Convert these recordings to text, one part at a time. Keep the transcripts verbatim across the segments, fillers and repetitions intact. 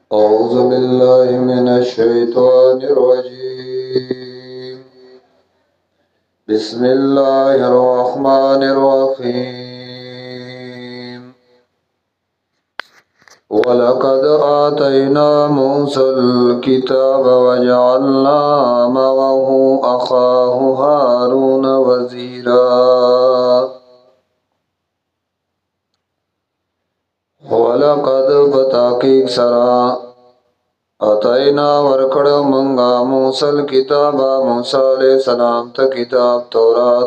أعوذ بالله من الشيطان الرجيم. بسم الله الرحمن الرحيم. ولقد آتينا موسى الكتاب وجعلنا معه أخاه هارون وزيرا. ولقد بتحقیق سرا اتینا ورکڑ منگا موسل کتابا موسیٰ علیہ السلام تا کتاب تورات.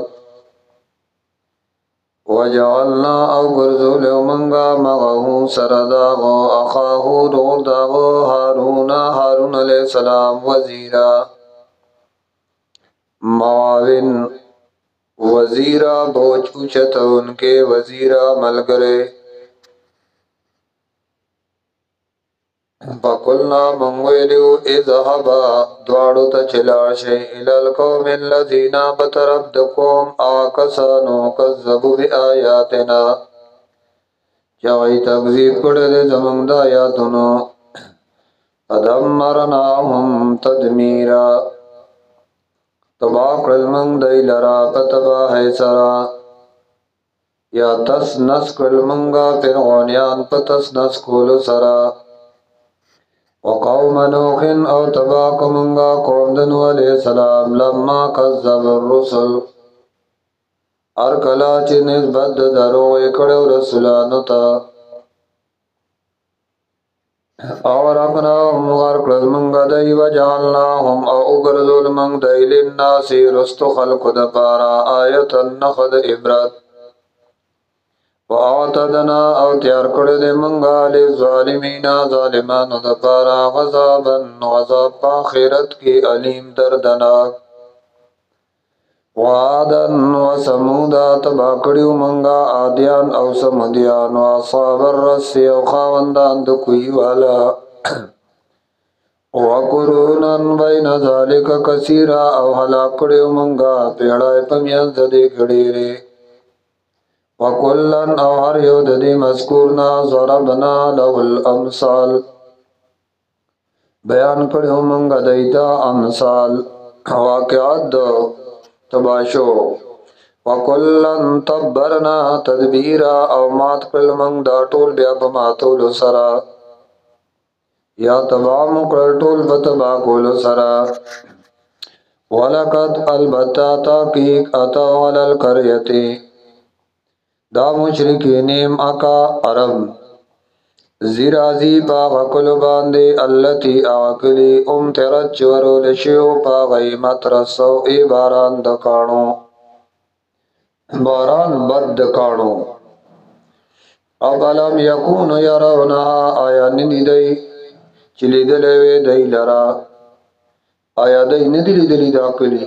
وجعلنا او گرزول منگا مغہو سرداغو اخاہو دور داغو ہارون ہارون علیہ السلام وزیرا معاون وزیرا بوچ اچھت ان کے وزیرا ملگرے. فقلنا منویلو اذهبا دوارو تا چلاشے الالقوم الذین بطرف دقوم آکسانو کذبو بی آیاتنا چاہی تکذیب کردے زمان دا آیاتنو. فدمرناهم تدمیرا تباق المنگ دی لرا پتباہ سرا یا تس نس کلمنگا فرعونیان پتس نس کولو سرا. وقوم نوح او تباک منگا قوم دنو علیہ السلام لما کذب الرسل ارکلا چی نسبت درو اکڑو رسولانو تا. اور اقناهم غرقل منگا دی وجعلناهم او اگرزول منگ دی للناسی رستو خلق دپارا آیتا نخد عبرت. وآتدنا او تیار کرد منگا للظالمین ظالمان دپارا غضابا غضاب پاخرت کی علیم دردناک. وعادا وسمودا تباکڑیو منگا آدیان او سمدیان واصحاب الرس او خاوندان دکوی والا. وقرونا بین ذالک کثیرا او حلاکڑیو منگا پیڑای پمیان زدے کڑیرے. وکلن او هر یو د دې مذکورنا ضربنا له الامثال بیان کړو مونږ دایتا امثال واقعات د تباشو. وکلن تبرنا تدبیرا او مات کړل مونږ دا ټول بیا په ماتول سرا یا تبام کړل ټول په تبا کول سرا. ولقد البتا تحقیق اتوا علی القريه دا مشرکینیم اکا عرب زیرازی پا غکل باندے اللتی آکلی ام ترد چورو لشیو پا غی مترسو ای باران دکانو باران بد دکانو. اب علم یکون یرونها آیا ندی دی چلی دلوی دی لرا آیا دی ندی دلی داکلی.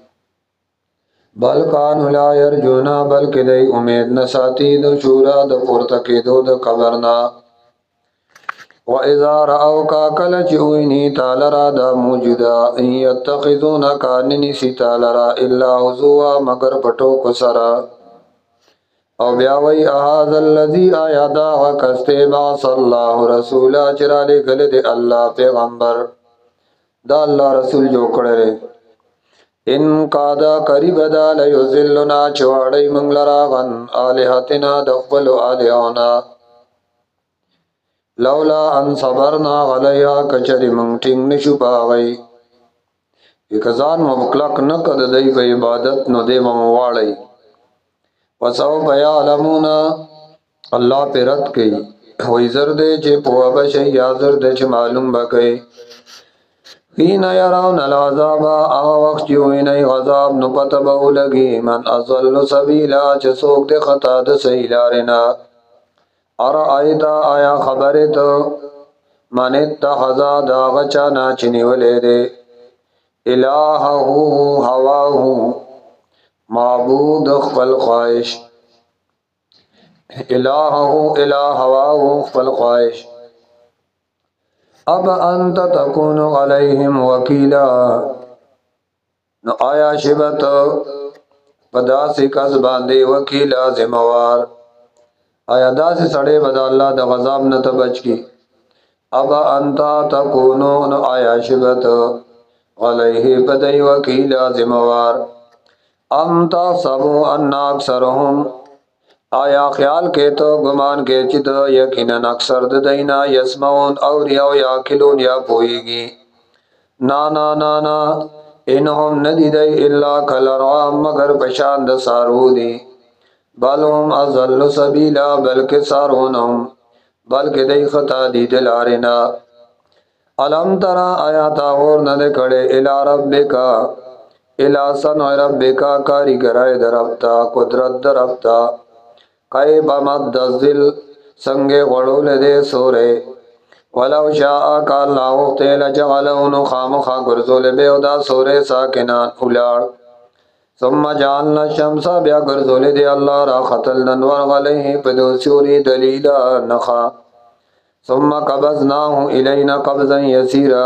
بلکانو لا یرجونا بلکہ دی امید نساتی دو شورا دو پورتکی دو دو قبرنا. و اذا رأو کا کلچ اوینی تالرا دا موجودا ان یتخذونا کاننی سی تالرا الا حضوا مگر پٹو کسرا. او بیاوی احاظ اللذی آیا دا وکستے باس اللہ رسولا چرالے گلد اللہ پیغمبر دا اللہ رسول جو کڑرے. ان قادا قریب دا لیوزلنا چواڑی منگ لراغن آلہتنا دخبلو آلہونا. لولا ان صبرنا غلیا کچری منگ ٹنگ نشو پاغی اکزان مبکلق نکد دی پا عبادت نو دی ممواڑی. وسو بیعلمونا اللہ پی رد کئی وی زردے چے پوا بشی یا زردے چے معلوم بکئی. حین یرون العذاب آغا وقت چوینی غذاب نپتبہو لگی من اضل سبیلا چسوک دے خطا دے سیلارنا. ارائیتا آیا خبرتو من اتخذا دا غچانا چنی ولے دے الہہو ہواہو معبود خفل خواہش الہہو الہ ہواہو خفل خواہش. اب انت تکون علیہم وکیلا نو آیا شبت پدا سی کس باندے وکیلا ذموار آیا دا سی سڑے بدا اللہ دا غضاب نتا بچ کی. اب انتا تکونون آیا شبت علیہ بدئی وکیل ذموار ام تحسبو ان اکثرهم آیا خیال کے تو گمان کے چت یقیناً اکثر د دینا یسمعون اور یا یاکلون یا پوئیگی نا نا نا نا انہم ندی دی الا کلرعام مگر پشاند سارو دی بل هم اضل سبیلا بلکہ سارونم بلکہ دی خطا دی دلارنا علم ترا آیا تاغور ندکڑے الى ربکا الى صنع ربکا کاریگرائے دربتا قدرت دربتا قیب مد الظل سنگ غڑول دے سورے ولو شاء کا اللہ اختیل جعلون خامخا گرزول بیودا سورے ساکنان اولار ثم جعلنا الشمس بیا گرزول دے اللہ را خطل ننور غلیہ پدو سوری دلیلا نخا ثم قبضناه الینا قبضا یسیرا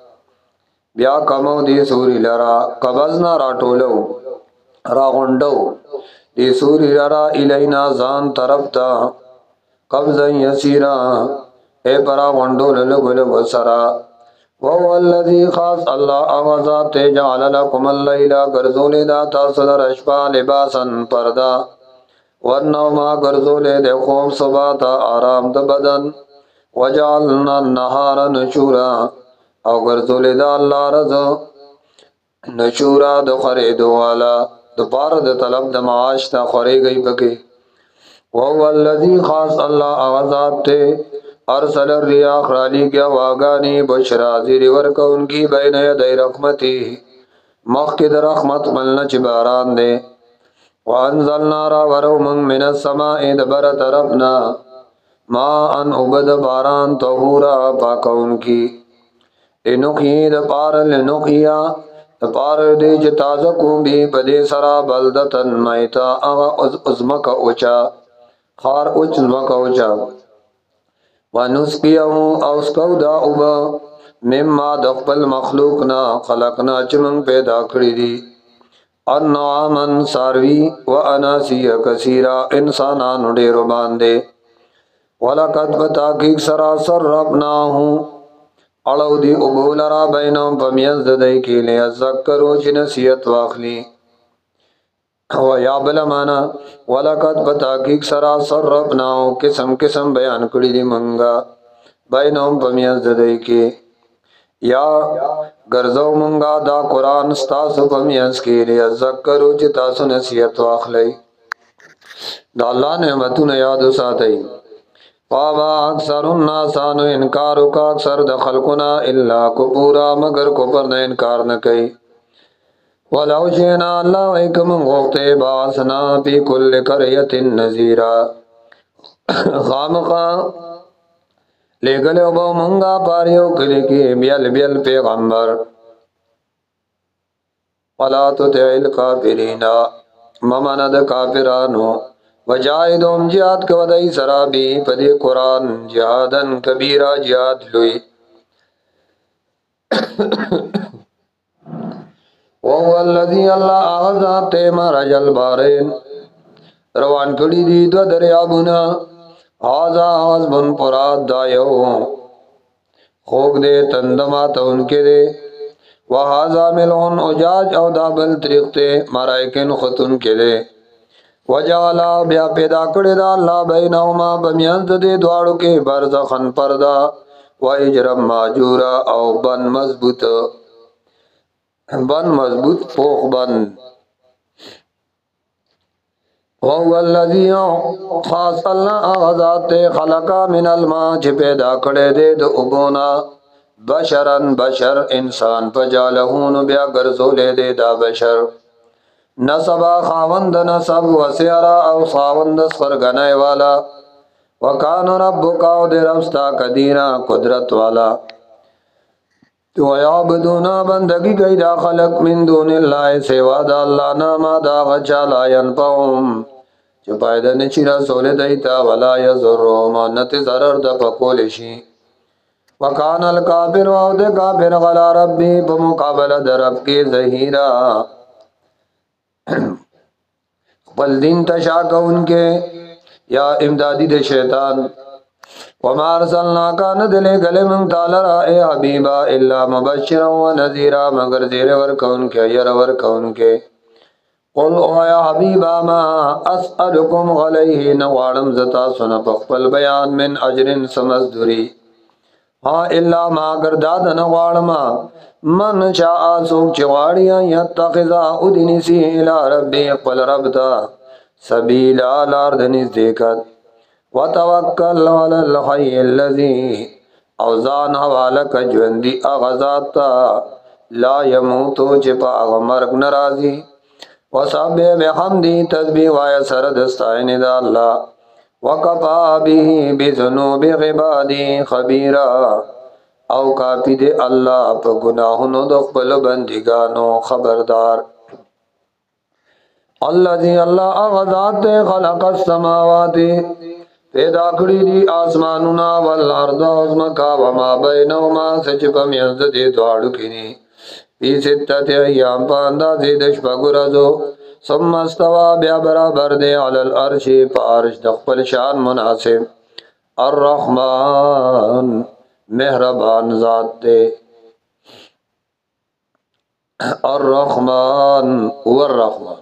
بیا کمو دی سوری لرا قبضنا را ټولو را غندو دی سوری لرا الینا زان طرف تا قبضا یسیرا اے پرا غندو للگل وسرا وهو الذی خاص اللہ آغازات جعل لکم اللیلہ گرزول دا تاصدر اشپا لباسا پردا والنوما گرزول دے خوب صباتا آرام دا بدن وجعلنا النهار نشورا او گرزول دا اللہ رضا نشورا دا خریدو والا دا پار دا طلب دا معاش تا خری گئی بکی وهو الذی خاص اللہ آغازات تے ارسل الریاح رالی کیا واگانی بشرا زیر ورکا ان کی بین یدی رحمتی مخد رحمت ملنا چی باران دے وانزلنا را ورو من من السماء دبر طرفنا ما ان عبد باران طہورا پاکا ان کی لنقی دپار لنقیا دپار دے جتازکو بھی بدے سرا بلدتن میتا اغا ازمک اوچا خار اچ ازمک اوچا ونسقیه اوسکو دا اوبا مما دخپل مخلوقنا خلقنا چمن پیدا کری دی انعامن ساروی و اناسی کثیرا انسانانو ڈیرو باندے ولقد بتاکیق سراسر ربناہو اڑو دی اوبو لرا بینام پمیز ددائی کے لئے ذکرو چی نصیحت واخلی و یا بلمانا ولقد بتاکیق سراسر ربناو قسم قسم بیان کری دی منگا بینام پمیز ددائی کے یا گرزو منگا دا قرآن ستاسو پمیز کے لئے ذکرو چی تاسو نصیحت واخلی دا اللہ نعمتون یادو ساتھئی فابا اکثر الناسانو انکارو کا اکثر دخلقنا اللہ کو پورا مگر کو پر نہ انکار نہ کئی ولو شئنا اللہ ویکم غوختے باسنا پی کل قریت نذیرا خامقا لے گلے با منگا پاریو کلی کی بیل بیل پیغمبر ولا تطع الکافرین ممند کافرانو وجاہدهم جہاد کودئی سرابی پدی قرآن جہادن کبیرہ جہاد لوئی وهو الذی اللہ آغازات مرج البارین روان کڑی دی دو دریابنا آزا آغاز بن پراد دائیو خوک دے تندمات ان کے دے وحازا ملون اجاج او دابل طریقتے مرائکن خطن کے دے وجالا بیا پیدا کړی دا الله بینهما بمیانز دې دواړو کې برزخن پردا و اجرم ماجورا او بن مضبوط بن مضبوط پوخ بن وهو الذی خاص الله اغذات خلقا من الماء چې پیدا کړی دې د اوبونا بشرن بشر انسان پجالهون بیا ګرځولې دې دا بشر نصبا خاوند نصب وسیرا او خاوند سرگنائے والا وکان ربک او دے ربستا قدیرا قدرت والا تو یعبدونا بندگی گئی دا خلق من دون اللہ سوا دا اللہ ناما دا غچا لا ینفعهم چو پایدہ نچی رسول دیتا ولا یزرهم نت ضرر دا پکولشی وکان الکافر او دے کافر غلا ربی بمقابل در رب کی ظہیرہ پل دین تشاک ان کے یا امدادی دے شیطان وما ارسلناک ندلے گلے من تالرا اے حبیبا الا مبشرا و نذیرا مگر زیر ورکون کے یر ورکون کے قل او یا حبیبا ما اسألکم علیہ نوارم زتا سن پخپل بیان من اجر سمزدوری ہاں الا ما گرداد نوارما من شاء سوک چواریا یتخذا ادنسی الى ربی قل ربتا سبیلا لاردنیز دیکت وتوکل علی الحی الذی اوزان حوالک جوندی اغزاتا لا یموتو چپا اغمرگ نرازی وصحبه بحمدی تسبیح وای سردستائن دا اللہ وکفا به بذنوب عبادی خبیرا او کافی دے اللہ پا گناہنو دخبل بندگانو خبردار الذی اللہ اغذات خلق السماوات پیدا کری دی آسمانونا والارض ازمکا وما بینوما سچپا میزد دی دوارو کنی فی ستت ایام پا اندازی دشپا گرزو ثم استوا بیا برابر دے علی الارش پا عرش دخبل شان مناسب الرحمن مہربان ذات دے الرحمن هو الرحمن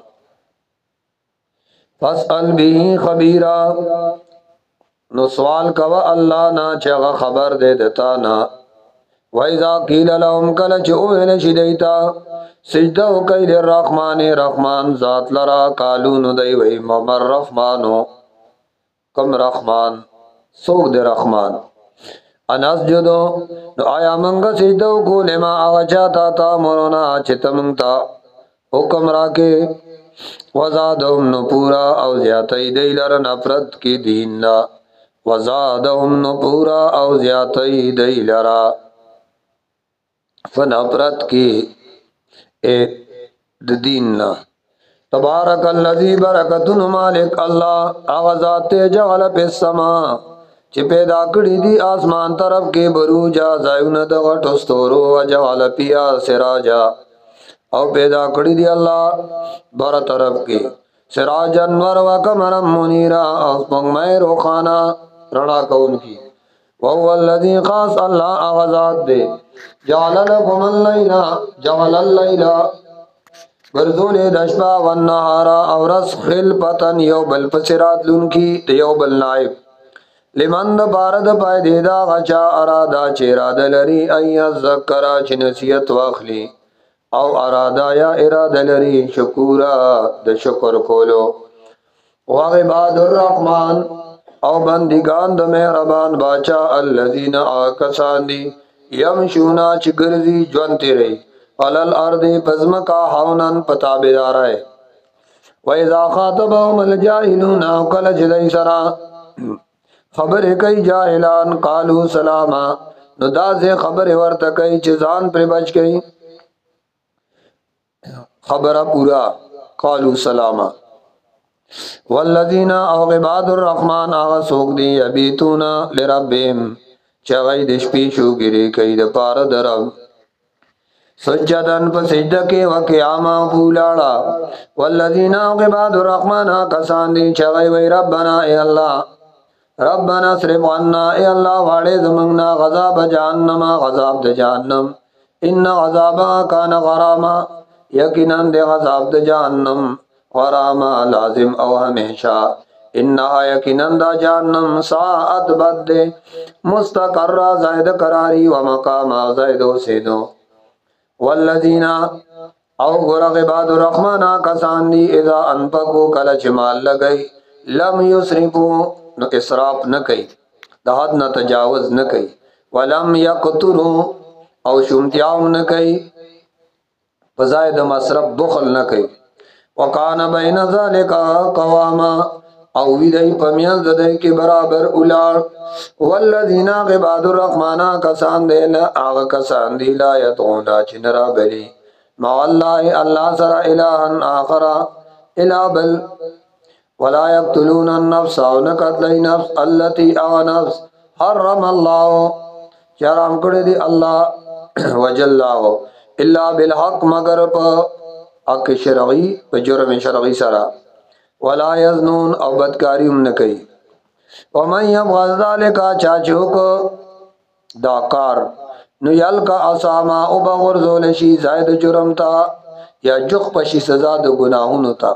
فاسأل به خبیرا نو سوال کوا اللہ نا چغا خبر دے دیتا نا وَإِذَا قِيلَ لَهُمْ کل چوئل شدیتا سجدہ کئی للرحمن رحمان ذات لرا کالون دی وی ممر رحمانو کم رحمان سوک دے رحمان انس جدو نو آیا منگا سجدو کو لما آغا چاہتا تا مرونا چتا منگتا حکم راکے وزادهم نو پورا او زیادی دی لرن افرد کی دیننا وزادهم نو پورا او زیادی دی لرا فن افرد کی اے دیننا تبارک اللذی برکتن مالک اللہ اغزات جغل پی السما چی پیدا کری دی آسمان طرف کے بروجا زائون دغٹ استورو و جغل پیا سراجا او پیدا کری دی اللہ بر طرف کے سراجا نور و کمرم منیرا اسمنگ میں روخانا رنا کون کی وهو الذی خاص اللہ اغزات دے جعل لکم اللیلہ جعل اللیلہ برزول دشپا والنہارا اورس خلپتن یو بل پسرات لن کی دیو بل نائب لمن بارد پای دیدا غچا ارادا چیراد لری این ذکرہ چنسیت واخلی او ارادا یا اراد لری شکورا د شکر کولو وعباد الرحمن او بندگان د مہربان باچا الذین آکسان دی یمشونا چگرزی جونتی رہی علل ارض پزمکا حونن پتابدار ہے وَإِذَا خَاطَبَهُمُ الْجَاهِلُونَ وَقَلَ جِلَيْ سَرَا خبر کئی جاہلان قالو سلاما نو دا سے خبر ورت کئی چیزان پر بچ گئی خبر پورا قالو سلاما والذین او عباد الرحمن آغا سوک دی یبیتون لربیم چغی دشپی شو گری کئی دپار درب سجدن پا سجدہ کے وقیاما پولاڑا والذین او عباد الرحمن کسان دی چغی وی ربنا اے اللہ ربنا صرف عنا اے اللہ وارے زماننا غذاب جہنم غذاب د جہنم ان غذابا کان غراما یقیناً دے غذاب د جہنم غراما لازم او ہمیشہ انہا یقیناً دا جہنم ساعت بد دے مستقر زائد قراری و مقام زائد حسینو والذین او گرغ عباد الرحمن کسان دی اذا انفقو کلچ مال لگئی لم یسرفو نو اسراف نہ کئی دہد نہ تجاوز نہ کئی ولم یقترو او شمتیاو نہ کئی فزائد مصرف بخل نہ کئی وکان بین ذالک قواما او ویدئی پمیز ددئی کے برابر اولار والذین عباد الرحمن کسان دے آغا کسان دی لا یدعونا چنرا بلی مع اللہ اللہ سر الہن آخرا الہ بل ولا يقتلون النفس او نقتل نفس التي او نفس حرم الله حرام کړی دی الله وجلله الا بالحق مگر په حق شرعی په جرم شرعی سره ولا يزنون او بدکاری هم نه کوي ومن يبغض ذلك چاچوک دا کار نو یلقا اساما او بغرزول شي زائد جرم تا یا جخ پشي سزا د گناهونو تا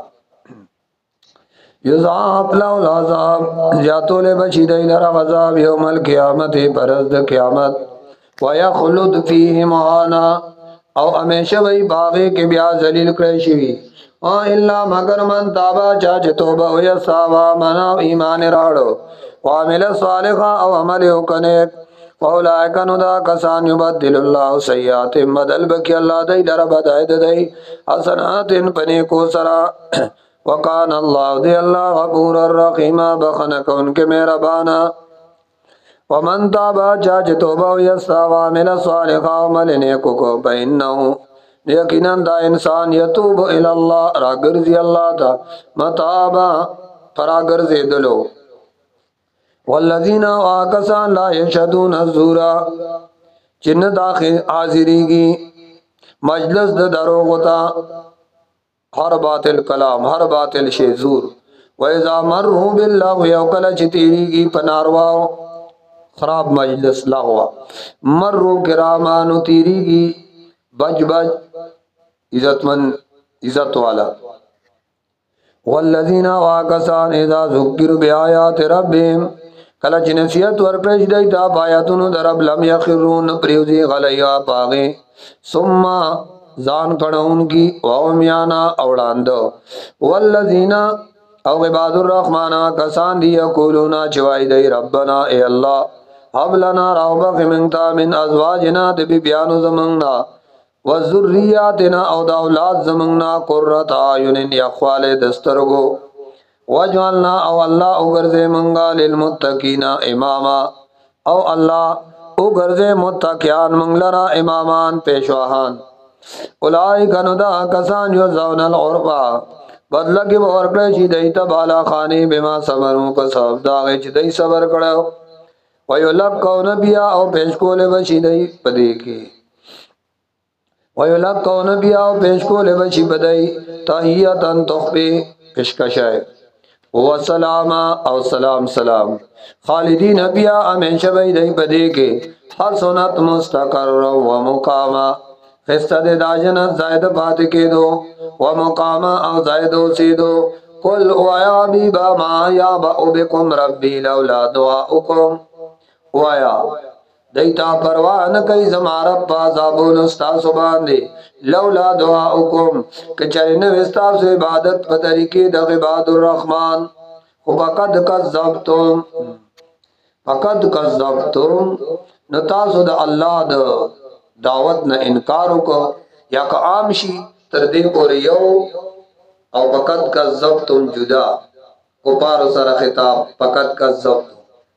یضاعف له العذاب زیاتول بچی دی لرا عذاب یوم القیامت پرز د قیامت ويخلد فيه مهانا او همیشه وی باغی کې بیا ذلیل کړی شي او الا مگر من تابا چا چې توبه او ساوا منا ایمان راړو وعمل صالحا او عمل وکنه فاولئک نو دا کسان یبدل الله سیئات بدل بک الله دای در بدای دای حسنات پنی کو سرا وکان الله دی الله غفور الرحیم بخنکون کې مهربانا ومن تابا چا چې توبه او ساوا عمل صالحا عمل نیکو کو بینه یقینا دا انسان یتوب الی الله راګرځي الله تا متابا فراګرځي دلو والذین واکسان لا یشهدون الزور چن داخل حاضریږي مجلس د دروغ تا هر باطل کلام هر باطل شی زور و اذا مروا بالله یوکل چتیریږي پنارواو خراب مجلس لاغوا مرو کرامانو تیریږي بج بج عزتمن عزت والا والذین واکسان اذا ذکروا بیاات ربهم کله چې نصیحت ورکړی دی دا آیاتونو درب لم یخرون پریوزی غلیا پاغه ثم ځان کڼون کی وامیانا اوړاند والذین او عباد الرحمن کسان دی یقولون چوای دی ربنا ای الله هب لنا رغبه منتا من ازواجنا د بیانو زمنگنا وذریاتنا او د اولاد زمنگنا قرۃ اعین یخوال دسترگو وجعلنا او الله او غرزه منغا للمتقین اماما او الله او غرزه متقیان منغلرا امامان پیشواهان اولئک اندا کسان یو زون العربا بدل کې ورکړی شي دایته بالا خانی بما صبرو په سبب دا چې دای صبر کړو ویلقون بیا او پیش کوله بشي دای پدې کې ویلقون بیا او پیش کوله بشي بدای تحیتن تخبه پیشکشای و سلام او سلام سلام خالدین بیا همیشه وی دای پدې کې هر سنت مستقر و مقاما خستد داجن زائد بات کې دو و مقاما او زائد سیدو قل وایا بیبا ما یا با بكم ربی لولا دعاؤکم وایا دیتا پروا نه کوي زماره پازابون استاسو باندې لولا دعاؤکم کچره نو استاسو عبادت په طریقې د عباد الرحمن خو فقد کذبتم فقد کذبتم نو تاسو د الله د دعوت نه انکار وکړه یا که عام شي تر دې پورې یو او فقد کذبتم جدا کو پار سره خطاب فقد کذبتم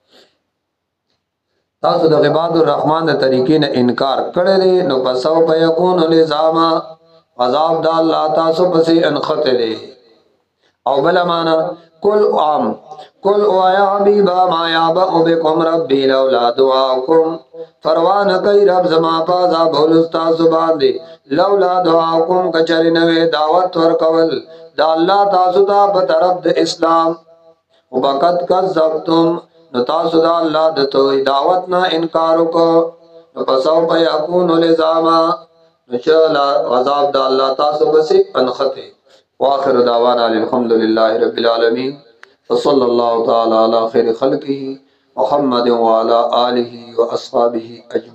تاسو د عباد الرحمن د طریقې نه انکار کړی نو پسو په یکون لزاما عذاب د الله تاسو پسې انخته او بل معنا کل عام کل وایا حبیبا ما یابا بكم ربی لولا دعاکم فروان کئی رب زما پازا بولستا زباندی لولا دعاکم کچری نوی دعوت ورکول دا اللہ تاسو دا بطرف دا اسلام وبقد کذبتم نو تاسو دا اللہ دتو دعوت نا انکارو کو نو پسو پا یکونو لزاما نو چلا غذاب دا اللہ تاسو بسی انخطے واخر دعوانا الحمدللہ رب العالمین وصلی اللہ تعالی علی خیر خلقه محمد وعلى آله واصحابه اجمعین.